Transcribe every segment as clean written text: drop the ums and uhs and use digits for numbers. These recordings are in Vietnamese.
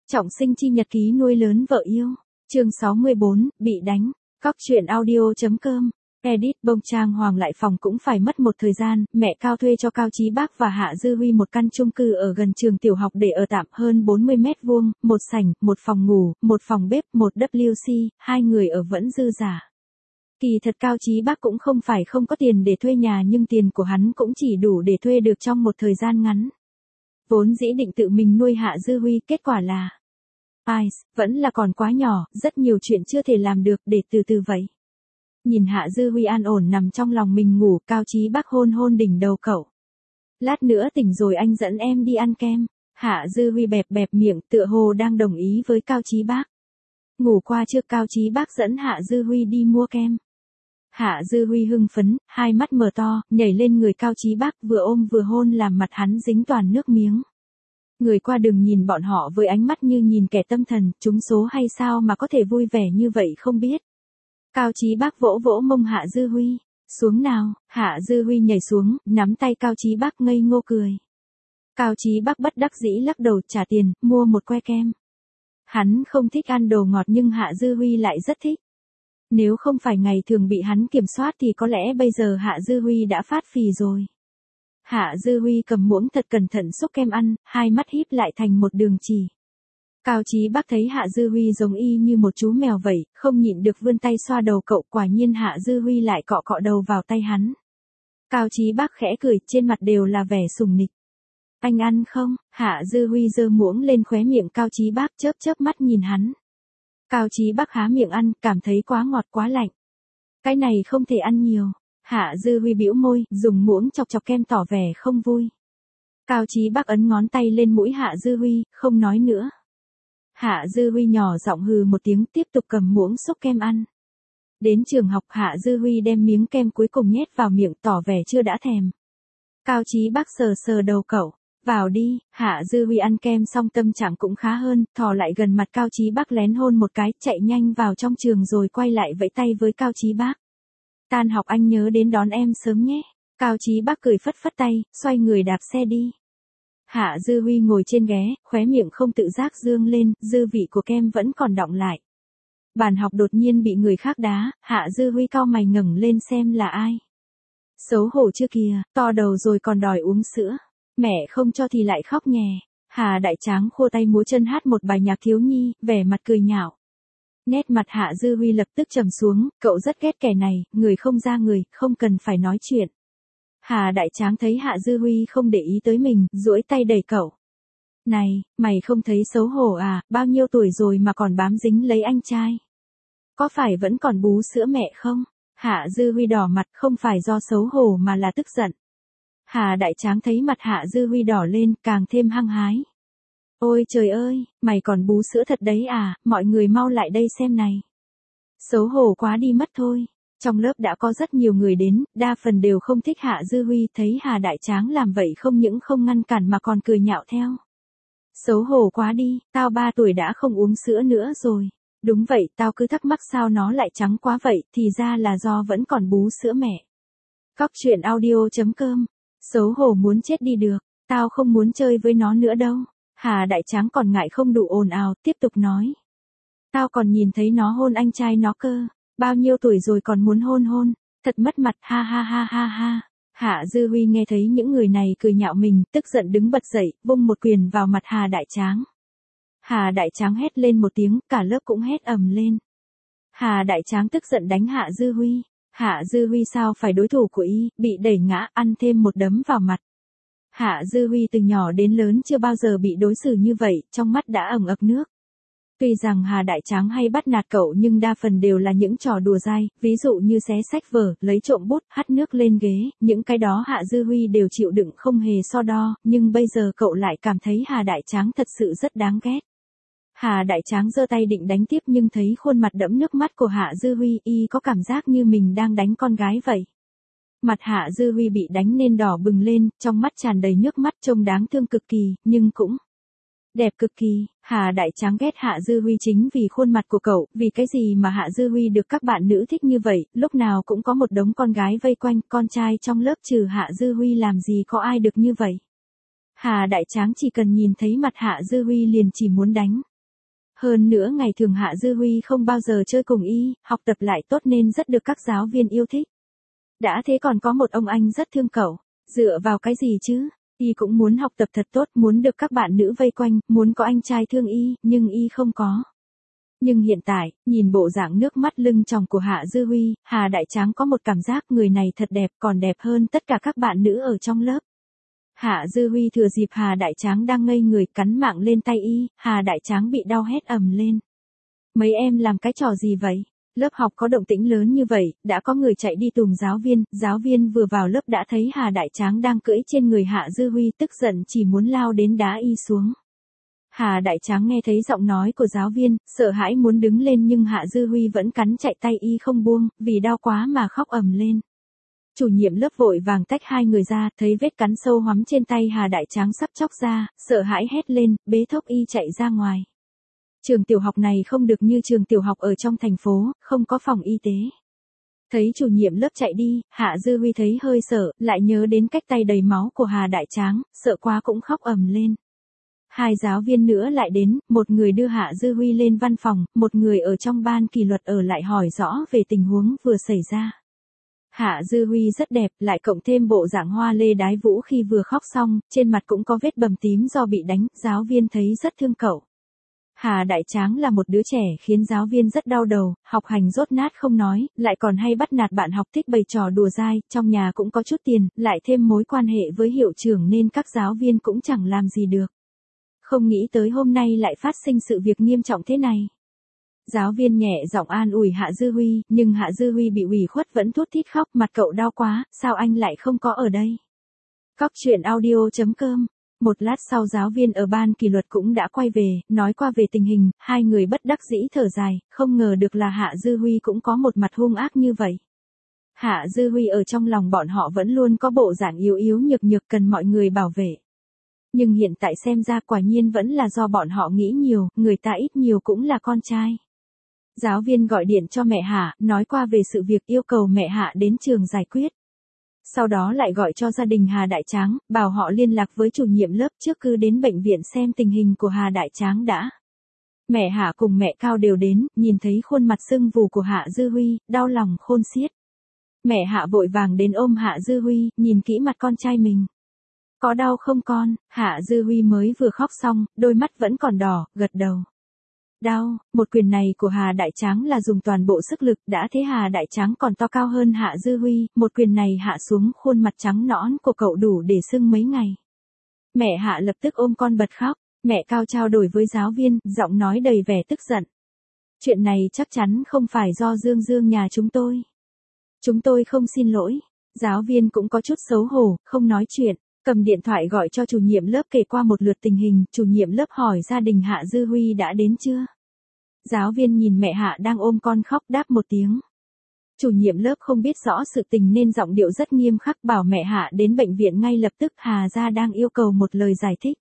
Trọng sinh chi nhật ký nuôi lớn vợ yêu. Chương 64, bị đánh. Cóc truyện audio.com. Edit bông trang hoàng lại phòng cũng phải mất một thời gian, mẹ Cao thuê cho Cao Chí Bác và Hạ Dư Huy một căn chung cư ở gần trường tiểu học để ở tạm hơn 40 mét vuông, một sảnh, một phòng ngủ, một phòng bếp, một WC, hai người ở vẫn dư giả. Kỳ thật Cao Chí Bác cũng không phải không có tiền để thuê nhà nhưng tiền của hắn cũng chỉ đủ để thuê được trong một thời gian ngắn. Vốn dĩ định tự mình nuôi Hạ Dư Huy, kết quả là vẫn là còn quá nhỏ, rất nhiều chuyện chưa thể làm được, để từ từ vậy. Nhìn Hạ Dư Huy an ổn nằm trong lòng mình ngủ, Cao Chí Bác hôn hôn đỉnh đầu cậu. Lát nữa tỉnh rồi anh dẫn em đi ăn kem. Hạ Dư Huy bẹp bẹp miệng, tựa hồ đang đồng ý với Cao Chí Bác. Ngủ qua trước, Cao Chí Bác dẫn Hạ Dư Huy đi mua kem. Hạ Dư Huy hưng phấn, hai mắt mở to, nhảy lên người Cao Chí Bác, vừa ôm vừa hôn làm mặt hắn dính toàn nước miếng. Người qua đường nhìn bọn họ với ánh mắt như nhìn kẻ tâm thần, trúng số hay sao mà có thể vui vẻ như vậy không biết. Cao Chí Bác vỗ vỗ mông Hạ Dư Huy. Xuống nào. Hạ Dư Huy nhảy xuống, nắm tay Cao Chí Bác ngây ngô cười. Cao Chí Bác bất đắc dĩ lắc đầu, trả tiền, mua một que kem. Hắn không thích ăn đồ ngọt nhưng Hạ Dư Huy lại rất thích. Nếu không phải ngày thường bị hắn kiểm soát thì có lẽ bây giờ Hạ Dư Huy đã phát phì rồi. Hạ Dư Huy cầm muỗng thật cẩn thận xúc kem ăn, hai mắt híp lại thành một đường chỉ. Cao Chí Bác thấy Hạ Dư Huy giống y như một chú mèo vậy, không nhịn được vươn tay xoa đầu cậu, quả nhiên Hạ Dư Huy lại cọ cọ đầu vào tay hắn. Cao Chí Bác khẽ cười, trên mặt đều là vẻ sùng nịch. Anh ăn không? Hạ Dư Huy giơ muỗng lên khóe miệng Cao Chí Bác, chớp chớp mắt nhìn hắn. Cao Chí Bác há miệng ăn, cảm thấy quá ngọt quá lạnh. Cái này không thể ăn nhiều. Hạ Dư Huy bĩu môi, dùng muỗng chọc chọc kem tỏ vẻ không vui. Cao Chí Bác ấn ngón tay lên mũi Hạ Dư Huy, không nói nữa. Hạ Dư Huy nhỏ giọng hừ một tiếng, tiếp tục cầm muỗng xúc kem ăn. Đến trường học, Hạ Dư Huy đem miếng kem cuối cùng nhét vào miệng, tỏ vẻ chưa đã thèm. Cao Chí Bác sờ sờ đầu cậu. Vào đi. Hạ Dư Huy ăn kem xong tâm trạng cũng khá hơn, thò lại gần mặt Cao Chí Bác lén hôn một cái, chạy nhanh vào trong trường rồi quay lại vẫy tay với Cao Chí Bác. Tan học anh nhớ đến đón em sớm nhé. Cao Chí Bác cười phất phất tay, xoay người đạp xe đi. Hạ Dư Huy ngồi trên ghế, khóe miệng không tự giác dương lên, dư vị của kem vẫn còn đọng lại. Bàn học đột nhiên bị người khác đá, Hạ Dư Huy cau mày ngẩng lên xem là ai. Xấu hổ chưa kìa, to đầu rồi còn đòi uống sữa. Mẹ không cho thì lại khóc nhè. Hà Đại Tráng khua tay múa chân hát một bài nhạc thiếu nhi, vẻ mặt cười nhạo. Nét mặt Hạ Dư Huy lập tức trầm xuống, cậu rất ghét kẻ này, người không ra người, không cần phải nói chuyện. Hà Đại Tráng thấy Hạ Dư Huy không để ý tới mình, duỗi tay đẩy cậu. Này, mày không thấy xấu hổ à, bao nhiêu tuổi rồi mà còn bám dính lấy anh trai. Có phải vẫn còn bú sữa mẹ không? Hạ Dư Huy đỏ mặt, không phải do xấu hổ mà là tức giận. Hà Đại Tráng thấy mặt Hạ Dư Huy đỏ lên, càng thêm hăng hái. Ôi trời ơi, mày còn bú sữa thật đấy à, mọi người mau lại đây xem này. Xấu hổ quá đi mất thôi. Trong lớp đã có rất nhiều người đến, đa phần đều không thích Hạ Dư Huy, thấy Hà Đại Tráng làm vậy không những không ngăn cản mà còn cười nhạo theo. Xấu hổ quá đi, tao 3 tuổi đã không uống sữa nữa rồi. Đúng vậy, tao cứ thắc mắc sao nó lại trắng quá vậy, thì ra là do vẫn còn bú sữa mẹ. Cóc truyện audio.com. Xấu hổ muốn chết đi được, tao không muốn chơi với nó nữa đâu. Hà Đại Tráng còn ngại không đủ ồn ào, tiếp tục nói. Tao còn nhìn thấy nó hôn anh trai nó cơ, bao nhiêu tuổi rồi còn muốn hôn, thật mất mặt, ha ha ha ha ha. Hạ Dư Huy nghe thấy những người này cười nhạo mình, tức giận đứng bật dậy, vung một quyền vào mặt Hà Đại Tráng. Hà Đại Tráng hét lên một tiếng, cả lớp cũng hét ầm lên. Hà Đại Tráng tức giận đánh Hạ Dư Huy. Hạ Dư Huy sao phải đối thủ của y, bị đẩy ngã, ăn thêm một đấm vào mặt. Hạ Dư Huy từ nhỏ đến lớn chưa bao giờ bị đối xử như vậy, trong mắt đã ẩn ực nước. Tuy rằng Hà Đại Tráng hay bắt nạt cậu nhưng đa phần đều là những trò đùa dai, ví dụ như xé sách vở, lấy trộm bút, hắt nước lên ghế, những cái đó Hạ Dư Huy đều chịu đựng không hề so đo, nhưng bây giờ cậu lại cảm thấy Hà Đại Tráng thật sự rất đáng ghét. Hà Đại Tráng giơ tay định đánh tiếp nhưng thấy khuôn mặt đẫm nước mắt của Hạ Dư Huy, y có cảm giác như mình đang đánh con gái vậy. Mặt Hạ Dư Huy bị đánh nên đỏ bừng lên, trong mắt tràn đầy nước mắt trông đáng thương cực kỳ, nhưng cũng đẹp cực kỳ. Hà Đại Tráng ghét Hạ Dư Huy chính vì khuôn mặt của cậu, vì cái gì mà Hạ Dư Huy được các bạn nữ thích như vậy, lúc nào cũng có một đống con gái vây quanh, con trai trong lớp trừ Hạ Dư Huy làm gì có ai được như vậy. Hà Đại Tráng chỉ cần nhìn thấy mặt Hạ Dư Huy liền chỉ muốn đánh. Hơn nữa ngày thường Hạ Dư Huy không bao giờ chơi cùng y, học tập lại tốt nên rất được các giáo viên yêu thích. Đã thế còn có một ông anh rất thương cậu, dựa vào cái gì chứ? Y cũng muốn học tập thật tốt, muốn được các bạn nữ vây quanh, muốn có anh trai thương y, nhưng y không có. Nhưng hiện tại, nhìn bộ dạng nước mắt lưng tròng của Hạ Dư Huy, Hà Đại Tráng có một cảm giác người này thật đẹp, còn đẹp hơn tất cả các bạn nữ ở trong lớp. Hạ Dư Huy thừa dịp Hà Đại Tráng đang ngây người cắn mạng lên tay y, Hà Đại Tráng bị đau hét ầm lên. Mấy em làm cái trò gì vậy? Lớp học có động tĩnh lớn như vậy, đã có người chạy đi tùm giáo viên vừa vào lớp đã thấy Hà Đại Tráng đang cưỡi trên người Hạ Dư Huy tức giận chỉ muốn lao đến đá y xuống. Hà Đại Tráng nghe thấy giọng nói của giáo viên, sợ hãi muốn đứng lên nhưng Hạ Dư Huy vẫn cắn chạy tay y không buông, vì đau quá mà khóc ầm lên. Chủ nhiệm lớp vội vàng tách hai người ra, thấy vết cắn sâu hoắm trên tay Hà Đại Tráng sắp chóc ra, sợ hãi hét lên, bế thốc y chạy ra ngoài. Trường tiểu học này không được như trường tiểu học ở trong thành phố, không có phòng y tế. Thấy chủ nhiệm lớp chạy đi, Hạ Dư Huy thấy hơi sợ, lại nhớ đến cách tay đầy máu của Hà Đại Tráng, sợ quá cũng khóc ầm lên. Hai giáo viên nữa lại đến, một người đưa Hạ Dư Huy lên văn phòng, một người ở trong ban kỷ luật ở lại hỏi rõ về tình huống vừa xảy ra. Hạ Dư Huy rất đẹp, lại cộng thêm bộ dạng hoa lê đái vũ khi vừa khóc xong, trên mặt cũng có vết bầm tím do bị đánh, giáo viên thấy rất thương cậu. Hà Đại Tráng là một đứa trẻ khiến giáo viên rất đau đầu, học hành dốt nát không nói, lại còn hay bắt nạt bạn học, thích bày trò đùa dai, trong nhà cũng có chút tiền, lại thêm mối quan hệ với hiệu trưởng nên các giáo viên cũng chẳng làm gì được. Không nghĩ tới hôm nay lại phát sinh sự việc nghiêm trọng thế này. Giáo viên nhẹ giọng an ủi Hạ Dư Huy, nhưng Hạ Dư Huy bị ủy khuất vẫn thút thít khóc, mặt cậu đau quá, sao anh lại không có ở đây? Cóc truyện audio.com. Một lát sau giáo viên ở ban kỷ luật cũng đã quay về, nói qua về tình hình, hai người bất đắc dĩ thở dài, không ngờ được là Hạ Dư Huy cũng có một mặt hung ác như vậy. Hạ Dư Huy ở trong lòng bọn họ vẫn luôn có bộ dạng yếu yếu nhược nhược cần mọi người bảo vệ. Nhưng hiện tại xem ra quả nhiên vẫn là do bọn họ nghĩ nhiều, người ta ít nhiều cũng là con trai. Giáo viên gọi điện cho mẹ Hạ, nói qua về sự việc yêu cầu mẹ Hạ đến trường giải quyết. Sau đó lại gọi cho gia đình Hà Đại Tráng, bảo họ liên lạc với chủ nhiệm lớp trước cứ đến bệnh viện xem tình hình của Hà Đại Tráng đã. Mẹ Hạ cùng mẹ Cao đều đến, nhìn thấy khuôn mặt sưng vù của Hạ Dư Huy, đau lòng khôn xiết. Mẹ Hạ vội vàng đến ôm Hạ Dư Huy, nhìn kỹ mặt con trai mình. Có đau không con? Hạ Dư Huy mới vừa khóc xong, đôi mắt vẫn còn đỏ, gật đầu. Đau, một quyền này của Hà Đại Tráng là dùng toàn bộ sức lực, đã thế Hà Đại Tráng còn to cao hơn Hạ Dư Huy, một quyền này hạ xuống khuôn mặt trắng nõn của cậu đủ để sưng mấy ngày. Mẹ Hạ lập tức ôm con bật khóc, mẹ Cao trao đổi với giáo viên, giọng nói đầy vẻ tức giận. Chuyện này chắc chắn không phải do Dương nhà chúng tôi. Chúng tôi không xin lỗi. Giáo viên cũng có chút xấu hổ, không nói chuyện. Cầm điện thoại gọi cho chủ nhiệm lớp kể qua một lượt tình hình, chủ nhiệm lớp hỏi gia đình Hạ Dư Huy đã đến chưa. Giáo viên nhìn mẹ Hạ đang ôm con khóc đáp một tiếng. Chủ nhiệm lớp không biết rõ sự tình nên giọng điệu rất nghiêm khắc bảo mẹ Hạ đến bệnh viện ngay lập tức. Hà gia đang yêu cầu một lời giải thích.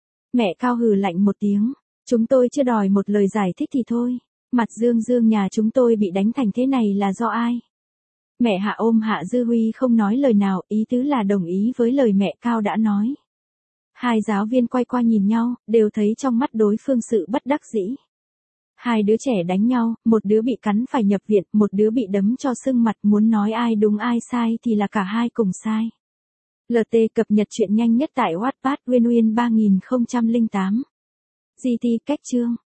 Mẹ Cao hừ lạnh một tiếng, chúng tôi chưa đòi một lời giải thích thì thôi, mặt Dương nhà chúng tôi bị đánh thành thế này là do ai? Mẹ Hạ ôm Hạ Dư Huy không nói lời nào, ý tứ là đồng ý với lời mẹ Cao đã nói. Hai giáo viên quay qua nhìn nhau, đều thấy trong mắt đối phương sự bất đắc dĩ. Hai đứa trẻ đánh nhau, một đứa bị cắn phải nhập viện, một đứa bị đấm cho sưng mặt, muốn nói ai đúng ai sai thì là cả hai cùng sai. LT cập nhật truyện nhanh nhất tại Wattpad Win 3008. GT cách chương